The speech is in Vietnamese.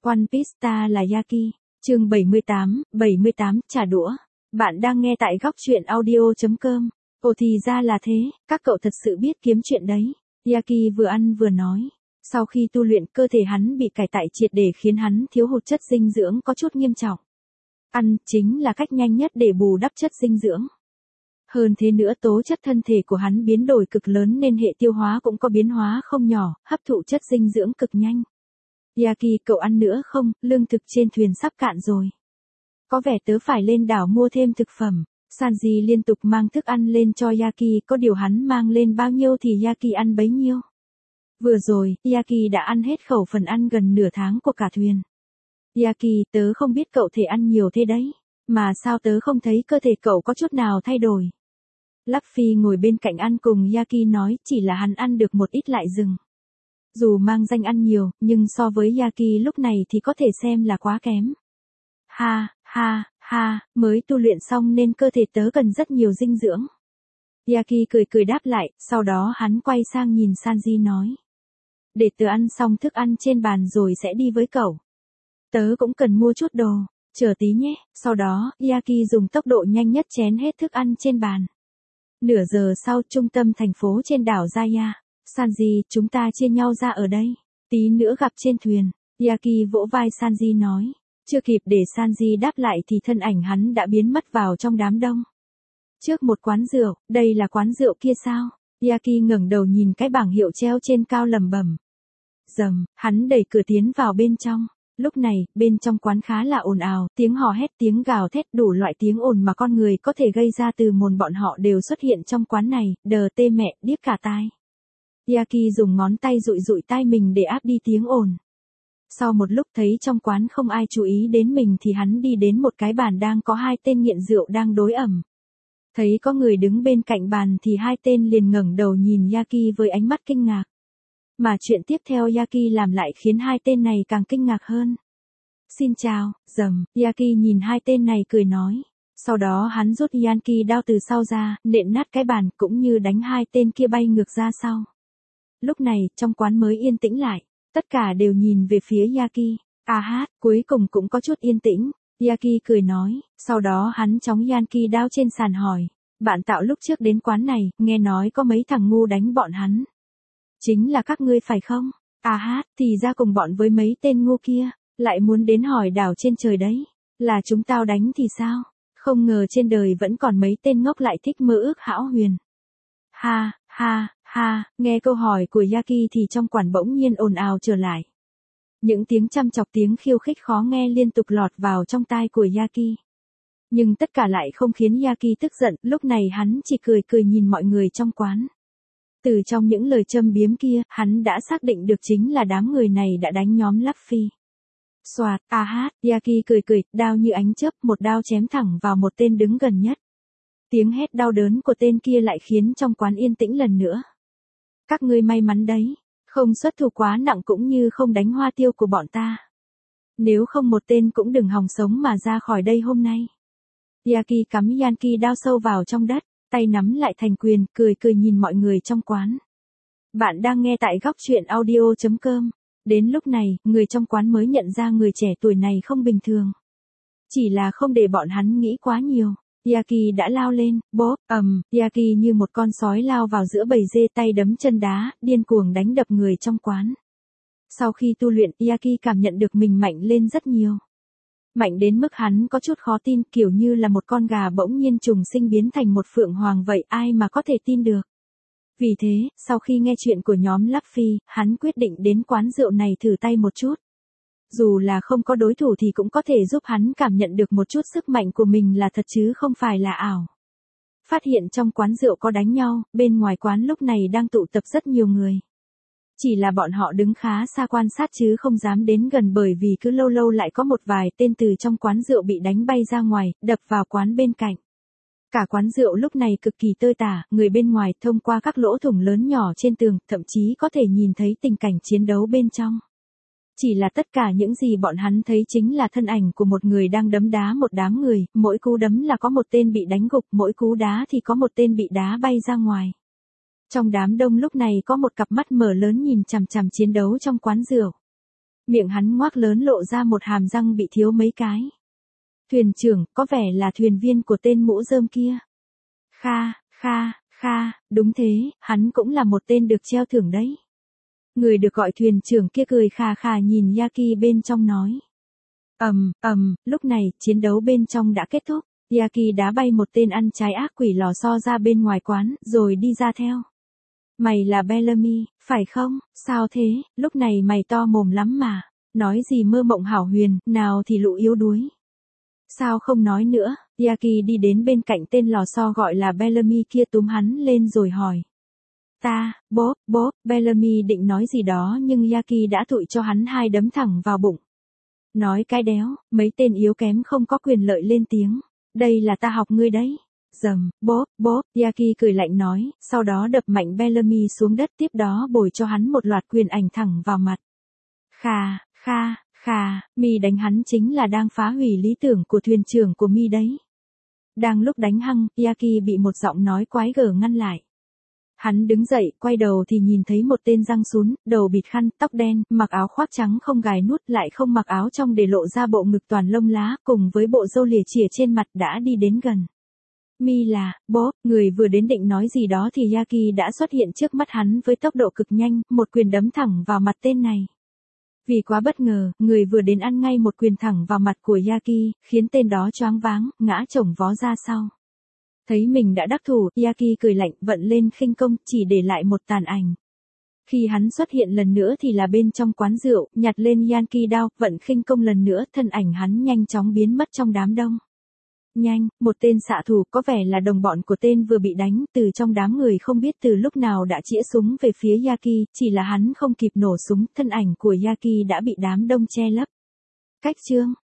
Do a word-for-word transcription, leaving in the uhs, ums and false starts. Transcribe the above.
One Piece Star là Yaki, chương bảy mươi tám, bảy mươi tám, trả đũa. Bạn đang nghe tại góc truyện audio chấm com. Ồ thì ra là thế, các cậu thật sự biết kiếm chuyện đấy. Yaki vừa ăn vừa nói. Sau khi tu luyện cơ thể hắn bị cải tạo triệt để khiến hắn thiếu hụt chất dinh dưỡng có chút nghiêm trọng. Ăn chính là cách nhanh nhất để bù đắp chất dinh dưỡng. Hơn thế nữa tố chất thân thể của hắn biến đổi cực lớn nên hệ tiêu hóa cũng có biến hóa không nhỏ, hấp thụ chất dinh dưỡng cực nhanh. Yaki, cậu ăn nữa không, lương thực trên thuyền sắp cạn rồi. Có vẻ tớ phải lên đảo mua thêm thực phẩm. Sanji liên tục mang thức ăn lên cho Yaki, có điều hắn mang lên bao nhiêu thì Yaki ăn bấy nhiêu. Vừa rồi, Yaki đã ăn hết khẩu phần ăn gần nửa tháng của cả thuyền. Yaki, tớ không biết cậu thể ăn nhiều thế đấy, mà sao tớ không thấy cơ thể cậu có chút nào thay đổi. Luffy ngồi bên cạnh ăn cùng Yaki nói chỉ là hắn ăn được một ít lại dừng. Dù mang danh ăn nhiều, nhưng so với Yaki lúc này thì có thể xem là quá kém. Ha, ha, ha, mới tu luyện xong nên cơ thể tớ cần rất nhiều dinh dưỡng. Yaki cười cười đáp lại, sau đó hắn quay sang nhìn Sanji nói. Để tớ ăn xong thức ăn trên bàn rồi sẽ đi với cậu. Tớ cũng cần mua chút đồ, chờ tí nhé. Sau đó, Yaki dùng tốc độ nhanh nhất chén hết thức ăn trên bàn. Nửa giờ sau, trung tâm thành phố trên đảo Jaya. Sanji, chúng ta chia nhau ra ở đây. Tí nữa gặp trên thuyền. Yaki vỗ vai Sanji nói. Chưa kịp để Sanji đáp lại thì thân ảnh hắn đã biến mất vào trong đám đông. Trước một quán rượu, đây là quán rượu kia sao? Yaki ngẩng đầu nhìn cái bảng hiệu treo trên cao lẩm bẩm. Rầm, hắn đẩy cửa tiến vào bên trong. Lúc này, bên trong quán khá là ồn ào, tiếng hò hét, tiếng gào thét, đủ loại tiếng ồn mà con người có thể gây ra từ mồm bọn họ đều xuất hiện trong quán này, đờ tê mẹ, điếc cả tai. Yaki dùng ngón tay dụi dụi tai mình để áp đi tiếng ồn. Sau một lúc thấy trong quán không ai chú ý đến mình thì hắn đi đến một cái bàn đang có hai tên nghiện rượu đang đối ẩm. Thấy có người đứng bên cạnh bàn thì hai tên liền ngẩng đầu nhìn Yaki với ánh mắt kinh ngạc. Mà chuyện tiếp theo Yaki làm lại khiến hai tên này càng kinh ngạc hơn. Xin chào, rầm, Yaki nhìn hai tên này cười nói. Sau đó hắn rút Yankee đao từ sau ra, nện nát cái bàn cũng như đánh hai tên kia bay ngược ra sau. Lúc này, trong quán mới yên tĩnh lại, tất cả đều nhìn về phía Yaki. À hát, cuối cùng cũng có chút yên tĩnh. Yaki cười nói, sau đó hắn chóng Yankee đao trên sàn hỏi. Bạn tạo lúc trước đến quán này, nghe nói có mấy thằng ngu đánh bọn hắn. Chính là các ngươi phải không? À hát, thì ra cùng bọn với mấy tên ngu kia, lại muốn đến hỏi đảo trên trời đấy. Là chúng tao đánh thì sao? Không ngờ trên đời vẫn còn mấy tên ngốc lại thích mơ ước hão huyền. Ha, ha, ha, nghe câu hỏi của Yaki thì trong quán bỗng nhiên ồn ào trở lại. Những tiếng chăm chọc tiếng khiêu khích khó nghe liên tục lọt vào trong tai của Yaki. Nhưng tất cả lại không khiến Yaki tức giận, lúc này hắn chỉ cười cười nhìn mọi người trong quán. Từ trong những lời châm biếm kia, hắn đã xác định được chính là đám người này đã đánh nhóm Luffy. Soạt, à hát, Yaki cười cười, đao như ánh chớp, một đao chém thẳng vào một tên đứng gần nhất. Tiếng hét đau đớn của tên kia lại khiến trong quán yên tĩnh lần nữa. Các ngươi may mắn đấy, không xuất thủ quá nặng cũng như không đánh hoa tiêu của bọn ta. Nếu không một tên cũng đừng hòng sống mà ra khỏi đây hôm nay. Yaki cắm Yankee đao sâu vào trong đất, tay nắm lại thành quyền, cười cười nhìn mọi người trong quán. Bạn đang nghe tại góc truyện audio chấm com. Đến lúc này, người trong quán mới nhận ra người trẻ tuổi này không bình thường. Chỉ là không để bọn hắn nghĩ quá nhiều. Yaki đã lao lên, bốp, ầm, Yaki như một con sói lao vào giữa bầy dê, tay đấm chân đá, điên cuồng đánh đập người trong quán. Sau khi tu luyện, Yaki cảm nhận được mình mạnh lên rất nhiều. Mạnh đến mức hắn có chút khó tin, kiểu như là một con gà bỗng nhiên trùng sinh biến thành một phượng hoàng vậy, ai mà có thể tin được. Vì thế, sau khi nghe chuyện của nhóm Luffy, hắn quyết định đến quán rượu này thử tay một chút. Dù là không có đối thủ thì cũng có thể giúp hắn cảm nhận được một chút sức mạnh của mình là thật chứ không phải là ảo. Phát hiện trong quán rượu có đánh nhau, bên ngoài quán lúc này đang tụ tập rất nhiều người. Chỉ là bọn họ đứng khá xa quan sát chứ không dám đến gần bởi vì cứ lâu lâu lại có một vài tên từ trong quán rượu bị đánh bay ra ngoài, đập vào quán bên cạnh. Cả quán rượu lúc này cực kỳ tơi tả, người bên ngoài thông qua các lỗ thủng lớn nhỏ trên tường, thậm chí có thể nhìn thấy tình cảnh chiến đấu bên trong. Chỉ là tất cả những gì bọn hắn thấy chính là thân ảnh của một người đang đấm đá một đám người, mỗi cú đấm là có một tên bị đánh gục, mỗi cú đá thì có một tên bị đá bay ra ngoài. Trong đám đông lúc này có một cặp mắt mở lớn nhìn chằm chằm chiến đấu trong quán rượu. Miệng hắn ngoác lớn lộ ra một hàm răng bị thiếu mấy cái. Thuyền trưởng, có vẻ là thuyền viên của tên mũ rơm kia. Kha, kha, kha, đúng thế, hắn cũng là một tên được treo thưởng đấy. Người được gọi thuyền trưởng kia cười khà khà nhìn Yaki bên trong nói. Ầm, ầm, lúc này, chiến đấu bên trong đã kết thúc. Yaki đá bay một tên ăn trái ác quỷ lò xo ra bên ngoài quán, rồi đi ra theo. Mày là Bellamy, phải không? Sao thế, lúc này mày to mồm lắm mà. Nói gì mơ mộng hảo huyền, nào thì lũ yếu đuối. Sao không nói nữa, Yaki đi đến bên cạnh tên lò xo gọi là Bellamy kia túm hắn lên rồi hỏi. Ta, bốp, bốp, Bellamy định nói gì đó nhưng Yaki đã thụi cho hắn hai đấm thẳng vào bụng. Nói cái đéo, mấy tên yếu kém không có quyền lợi lên tiếng. Đây là ta học ngươi đấy. Dầm, bốp, bốp, Yaki cười lạnh nói, sau đó đập mạnh Bellamy xuống đất tiếp đó bồi cho hắn một loạt quyền ảnh thẳng vào mặt. Khà, kha, khà, mi đánh hắn chính là đang phá hủy lý tưởng của thuyền trưởng của mi đấy. Đang lúc đánh hăng, Yaki bị một giọng nói quái gở ngăn lại. Hắn đứng dậy, quay đầu thì nhìn thấy một tên răng sún, đầu bịt khăn, tóc đen, mặc áo khoác trắng không gài nút, lại không mặc áo trong để lộ ra bộ ngực toàn lông lá, cùng với bộ râu lìa chìa trên mặt đã đi đến gần. Mi là, bố, người vừa đến định nói gì đó thì Yaki đã xuất hiện trước mắt hắn với tốc độ cực nhanh, một quyền đấm thẳng vào mặt tên này. Vì quá bất ngờ, người vừa đến ăn ngay một quyền thẳng vào mặt của Yaki, khiến tên đó choáng váng, ngã chồng vó ra sau. Thấy mình đã đắc thủ, Yaki cười lạnh, vận lên khinh công, chỉ để lại một tàn ảnh. Khi hắn xuất hiện lần nữa thì là bên trong quán rượu, nhặt lên Yankee đao, vận khinh công lần nữa, thân ảnh hắn nhanh chóng biến mất trong đám đông. Nhanh, một tên xạ thủ có vẻ là đồng bọn của tên vừa bị đánh, từ trong đám người không biết từ lúc nào đã chĩa súng về phía Yaki, chỉ là hắn không kịp nổ súng, thân ảnh của Yaki đã bị đám đông che lấp. Cách chương